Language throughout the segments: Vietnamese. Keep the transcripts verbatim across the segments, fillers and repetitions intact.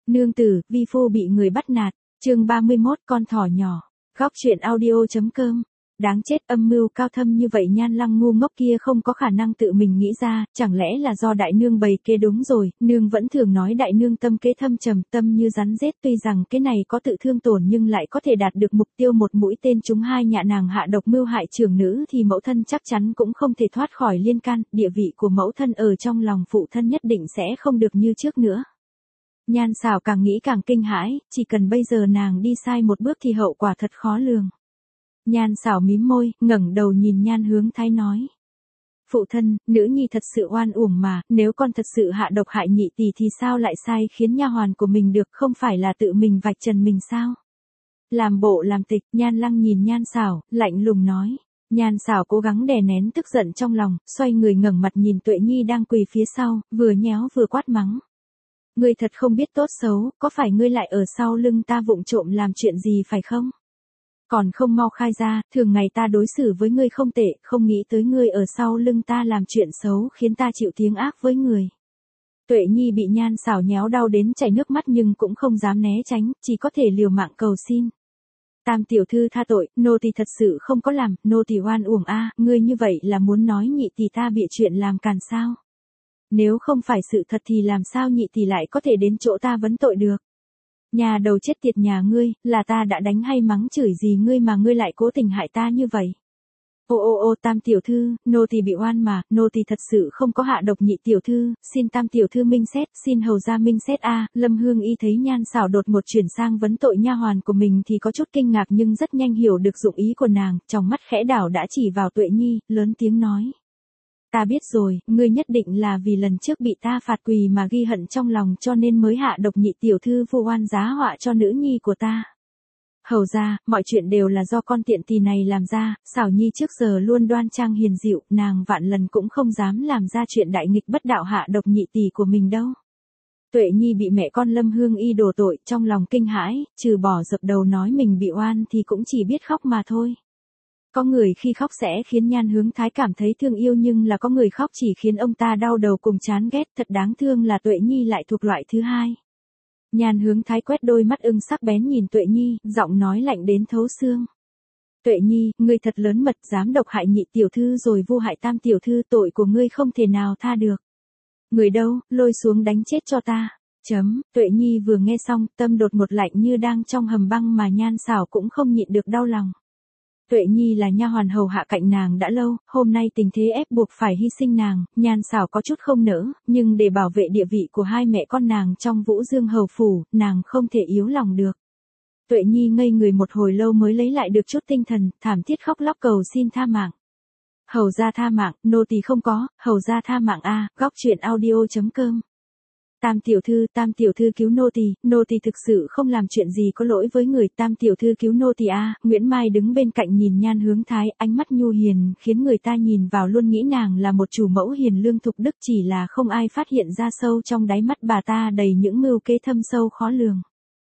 Nương tử, vi phu bị người bắt nạt, chương ba mươi mốt con thỏ nhỏ, góc truyện audio.com. Đáng chết, âm mưu cao thâm như vậy Nhan Lăng ngu ngốc kia không có khả năng tự mình nghĩ ra, chẳng lẽ là do đại nương bày kế? Đúng rồi, nương vẫn thường nói đại nương tâm kế thâm trầm, tâm như rắn rết, tuy rằng cái này có tự thương tổn nhưng lại có thể đạt được mục tiêu, một mũi tên trúng hai nhạ, nàng hạ độc mưu hại trưởng nữ thì mẫu thân chắc chắn cũng không thể thoát khỏi liên can, địa vị của mẫu thân ở trong lòng phụ thân nhất định sẽ không được như trước nữa. Nhan Sảo càng nghĩ càng kinh hãi, chỉ cần bây giờ nàng đi sai một bước thì hậu quả thật khó lường. Nhan Sảo mím môi, ngẩng đầu nhìn Nhan Hướng Thái nói. Phụ thân, nữ nhi thật sự oan uổng mà, nếu con thật sự hạ độc hại nhị tỷ thì sao lại sai khiến nha hoàn của mình được, không phải là tự mình vạch trần mình sao? Làm bộ làm tịch, Nhan Lăng nhìn Nhan Sảo, lạnh lùng nói. Nhan Sảo cố gắng đè nén tức giận trong lòng, xoay người ngẩng mặt nhìn Tuệ Nhi đang quỳ phía sau, vừa nhéo vừa quát mắng. Ngươi thật không biết tốt xấu, có phải ngươi lại ở sau lưng ta vụng trộm làm chuyện gì phải không? Còn không mau khai ra, thường ngày ta đối xử với ngươi không tệ, không nghĩ tới ngươi ở sau lưng ta làm chuyện xấu khiến ta chịu tiếng ác với người. Tuệ Nhi bị Nhan Sảo nhéo đau đến chảy nước mắt nhưng cũng không dám né tránh, chỉ có thể liều mạng cầu xin. Tam tiểu thư tha tội, nô tỳ thật sự không có làm, nô tỳ oan uổng a, ngươi như vậy là muốn nói nhị tỷ ta bịa chuyện làm càn sao? Nếu không phải sự thật thì làm sao nhị tỷ lại có thể đến chỗ ta vấn tội được? Nhà đầu chết tiệt nhà ngươi, là ta đã đánh hay mắng chửi gì ngươi mà ngươi lại cố tình hại ta như vậy? Ô ô ô Tam tiểu thư, nô tỳ bị oan mà, nô tỳ thật sự không có hạ độc nhị tiểu thư, xin Tam tiểu thư minh xét, xin hầu ra minh xét a. Lâm Hương Y thấy Nhan Sảo đột ngột chuyển sang vấn tội nha hoàn của mình thì có chút kinh ngạc nhưng rất nhanh hiểu được dụng ý của nàng, trong mắt khẽ đảo đã chỉ vào Tuệ Nhi, lớn tiếng nói. Ta biết rồi, ngươi nhất định là vì lần trước bị ta phạt quỳ mà ghi hận trong lòng cho nên mới hạ độc nhị tiểu thư vu oan giá họa cho nữ nhi của ta. Hầu ra, mọi chuyện đều là do con tiện tỳ này làm ra, Sảo Nhi trước giờ luôn đoan trang hiền dịu, nàng vạn lần cũng không dám làm ra chuyện đại nghịch bất đạo hạ độc nhị tỷ của mình đâu. Tuệ Nhi bị mẹ con Lâm Hương Y đổ tội, trong lòng kinh hãi, trừ bỏ dập đầu nói mình bị oan thì cũng chỉ biết khóc mà thôi. Có người khi khóc sẽ khiến Nhan Hướng Thái cảm thấy thương yêu nhưng là có người khóc chỉ khiến ông ta đau đầu cùng chán ghét, thật đáng thương là Tuệ Nhi lại thuộc loại thứ hai. Nhan Hướng Thái quét đôi mắt ưng sắc bén nhìn Tuệ Nhi, giọng nói lạnh đến thấu xương. Tuệ Nhi, ngươi thật lớn mật, dám độc hại nhị tiểu thư rồi vu hại Tam tiểu thư, tội của ngươi không thể nào tha được. Người đâu, lôi xuống đánh chết cho ta. Chấm, Tuệ Nhi vừa nghe xong, tâm đột một lạnh như đang trong hầm băng mà Nhan Sảo cũng không nhịn được đau lòng. Tuệ Nhi là nha hoàn hầu hạ cạnh nàng đã lâu, hôm nay tình thế ép buộc phải hy sinh nàng, Nhan Sảo có chút không nỡ, nhưng để bảo vệ địa vị của hai mẹ con nàng trong Vũ Dương hầu phủ, nàng không thể yếu lòng được. Tuệ Nhi ngây người một hồi lâu mới lấy lại được chút tinh thần, thảm thiết khóc lóc cầu xin tha mạng. Hầu ra tha mạng, nô tỳ không có, hầu ra tha mạng a, góc truyện audio.com. Tam tiểu thư, Tam tiểu thư cứu nô tỳ, nô tỳ thực sự không làm chuyện gì có lỗi với người, Tam tiểu thư cứu nô tỳ a. Nguyễn Mai đứng bên cạnh nhìn Nhan Hướng Thái, ánh mắt nhu hiền, khiến người ta nhìn vào luôn nghĩ nàng là một chủ mẫu hiền lương thục đức, chỉ là không ai phát hiện ra sâu trong đáy mắt bà ta đầy những mưu kế thâm sâu khó lường.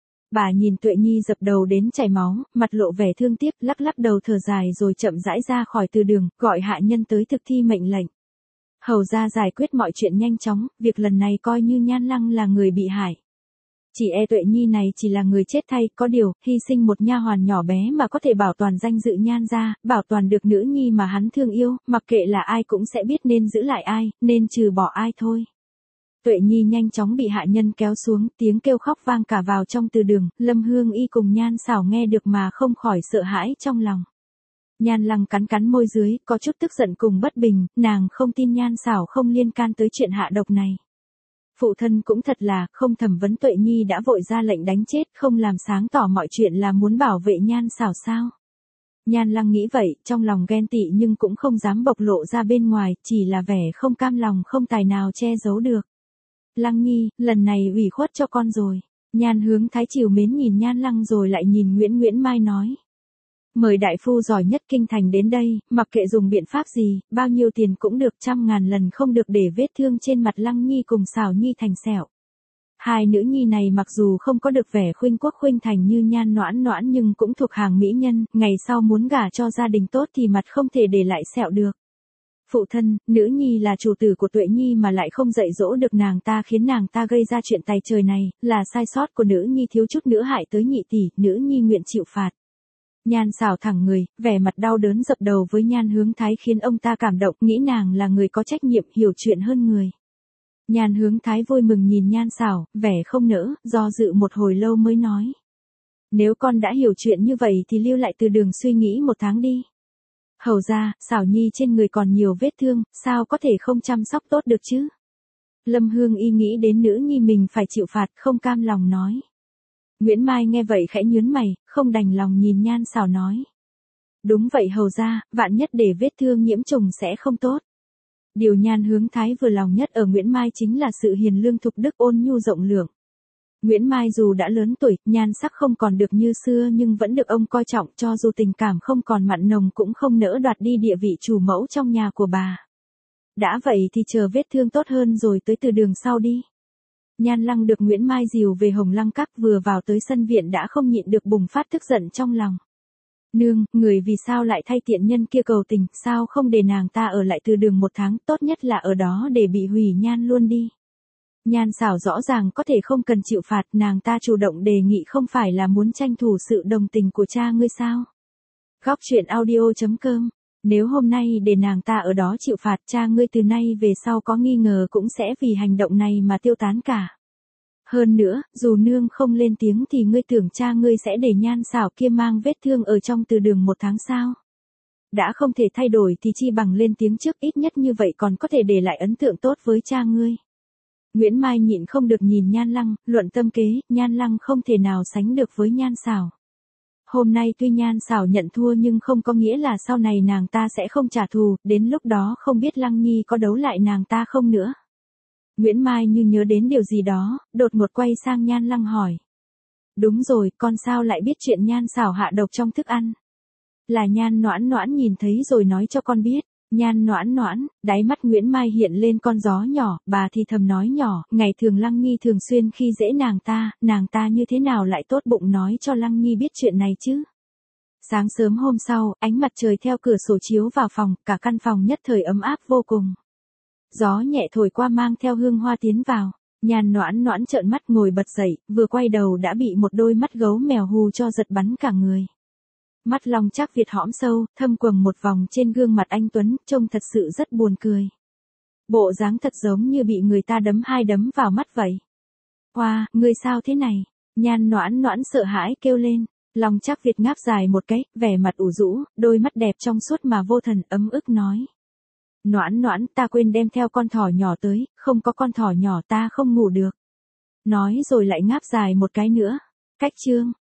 Bà nhìn Tuệ Nhi dập đầu đến chảy máu, mặt lộ vẻ thương tiếc, lắc lắc đầu thở dài rồi chậm rãi ra khỏi từ đường, gọi hạ nhân tới thực thi mệnh lệnh. Hầu ra giải quyết mọi chuyện nhanh chóng, việc lần này coi như Nhan Lăng là người bị hại. Chỉ e Tuệ Nhi này chỉ là người chết thay, có điều, hy sinh một nha hoàn nhỏ bé mà có thể bảo toàn danh dự Nhan gia, bảo toàn được nữ nhi mà hắn thương yêu, mặc kệ là ai cũng sẽ biết nên giữ lại ai, nên trừ bỏ ai thôi. Tuệ Nhi nhanh chóng bị hạ nhân kéo xuống, tiếng kêu khóc vang cả vào trong từ đường, Lâm Hương Y cùng Nhan Sảo nghe được mà không khỏi sợ hãi trong lòng. Nhan Lăng cắn cắn môi dưới, có chút tức giận cùng bất bình, nàng không tin Nhan Sảo không liên can tới chuyện hạ độc này. Phụ thân cũng thật là, không thẩm vấn Tuệ Nhi đã vội ra lệnh đánh chết, không làm sáng tỏ mọi chuyện là muốn bảo vệ Nhan Sảo sao? Nhan Lăng nghĩ vậy, trong lòng ghen tị nhưng cũng không dám bộc lộ ra bên ngoài, chỉ là vẻ không cam lòng không tài nào che giấu được. Lăng Nhi, lần này ủy khuất cho con rồi. Nhan Hướng Thái chiều mến nhìn Nhan Lăng rồi lại nhìn Nguyễn Nguyễn Mai nói. Mời đại phu giỏi nhất kinh thành đến đây, mặc kệ dùng biện pháp gì, bao nhiêu tiền cũng được, trăm ngàn lần không được để vết thương trên mặt Lăng Nhi cùng Sảo Nhi thành sẹo. Hai nữ nhi này mặc dù không có được vẻ khuynh quốc khuynh thành như Nhan Noãn Noãn nhưng cũng thuộc hàng mỹ nhân, ngày sau muốn gả cho gia đình tốt thì mặt không thể để lại sẹo được. Phụ thân, nữ nhi là chủ tử của Tuệ Nhi mà lại không dạy dỗ được nàng ta khiến nàng ta gây ra chuyện tày trời này, là sai sót của nữ nhi thiếu chút nữa hại tới nhị tỷ, nữ nhi nguyện chịu phạt. Nhan Sảo thẳng người, vẻ mặt đau đớn dập đầu với Nhan Hướng Thái khiến ông ta cảm động, nghĩ nàng là người có trách nhiệm hiểu chuyện hơn người. Nhan Hướng Thái vui mừng nhìn Nhan Sảo, vẻ không nỡ, do dự một hồi lâu mới nói. Nếu con đã hiểu chuyện như vậy thì lưu lại Từ Đường suy nghĩ một tháng đi. Hầu ra, Sảo Nhi trên người còn nhiều vết thương, sao có thể không chăm sóc tốt được chứ? Lâm Hương Y nghĩ đến nữ nhi mình phải chịu phạt, không cam lòng nói. Nguyễn Mai nghe vậy khẽ nhướng mày, không đành lòng nhìn Nhan Sảo nói. Đúng vậy hầu ra, vạn nhất để vết thương nhiễm trùng sẽ không tốt. Điều Nhan Hướng Thái vừa lòng nhất ở Nguyễn Mai chính là sự hiền lương thục đức ôn nhu rộng lượng. Nguyễn Mai dù đã lớn tuổi, nhan sắc không còn được như xưa nhưng vẫn được ông coi trọng, cho dù tình cảm không còn mặn nồng cũng không nỡ đoạt đi địa vị chủ mẫu trong nhà của bà. Đã vậy thì chờ vết thương tốt hơn rồi tới Từ Đường sau đi. Nhan Lăng được Nguyễn Mai dìu về Hồng Lăng Các, vừa vào tới sân viện đã không nhịn được bùng phát tức giận trong lòng. Nương, người vì sao lại thay tiện nhân kia cầu tình, sao không để nàng ta ở lại Từ Đường một tháng, tốt nhất là ở đó để bị hủy nhan luôn đi. Nhan Sảo rõ ràng có thể không cần chịu phạt, nàng ta chủ động đề nghị không phải là muốn tranh thủ sự đồng tình của cha ngươi sao? Góc truyện audio chấm com. Nếu hôm nay để nàng ta ở đó chịu phạt, cha ngươi từ nay về sau có nghi ngờ cũng sẽ vì hành động này mà tiêu tán cả. Hơn nữa, dù nương không lên tiếng thì ngươi tưởng cha ngươi sẽ để Nhan Sảo kia mang vết thương ở trong Từ Đường một tháng sao? Đã không thể thay đổi thì chi bằng lên tiếng trước, ít nhất như vậy còn có thể để lại ấn tượng tốt với cha ngươi. Nguyễn Mai nhịn không được nhìn Nhan Lăng, luận tâm kế, Nhan Lăng không thể nào sánh được với Nhan Sảo. Hôm nay tuy Nhan Sảo nhận thua nhưng không có nghĩa là sau này nàng ta sẽ không trả thù, đến lúc đó không biết Lăng Nhi có đấu lại nàng ta không nữa. Nguyễn Mai như nhớ đến điều gì đó, đột ngột quay sang Nhan Lăng hỏi. Đúng rồi, con sao lại biết chuyện Nhan Sảo hạ độc trong thức ăn? Là Nhan Noãn Noãn nhìn thấy rồi nói cho con biết. Nhan Noãn Noãn, đáy mắt Nguyễn Mai hiện lên con gió nhỏ, bà thì thầm nói nhỏ, ngày thường Lăng Nhi thường xuyên khi dễ nàng ta, nàng ta như thế nào lại tốt bụng nói cho Lăng Nhi biết chuyện này chứ? Sáng sớm hôm sau, ánh mặt trời theo cửa sổ chiếu vào phòng, cả căn phòng nhất thời ấm áp vô cùng. Gió nhẹ thổi qua mang theo hương hoa tiến vào, Nhan Noãn Noãn trợn mắt ngồi bật dậy, vừa quay đầu đã bị một đôi mắt gấu mèo hù cho giật bắn cả người. Mắt Long Trác Việt hõm sâu, thâm quầng một vòng trên gương mặt anh tuấn, trông thật sự rất buồn cười. Bộ dáng thật giống như bị người ta đấm hai đấm vào mắt vậy. Hoa, wow, ngươi sao thế này? Nhan Noãn Noãn sợ hãi kêu lên. Long Trác Việt ngáp dài một cái, vẻ mặt ủ rũ, đôi mắt đẹp trong suốt mà vô thần, ấm ức nói. Noãn Noãn, ta quên đem theo con thỏ nhỏ tới, không có con thỏ nhỏ ta không ngủ được. Nói rồi lại ngáp dài một cái nữa. Cách chương.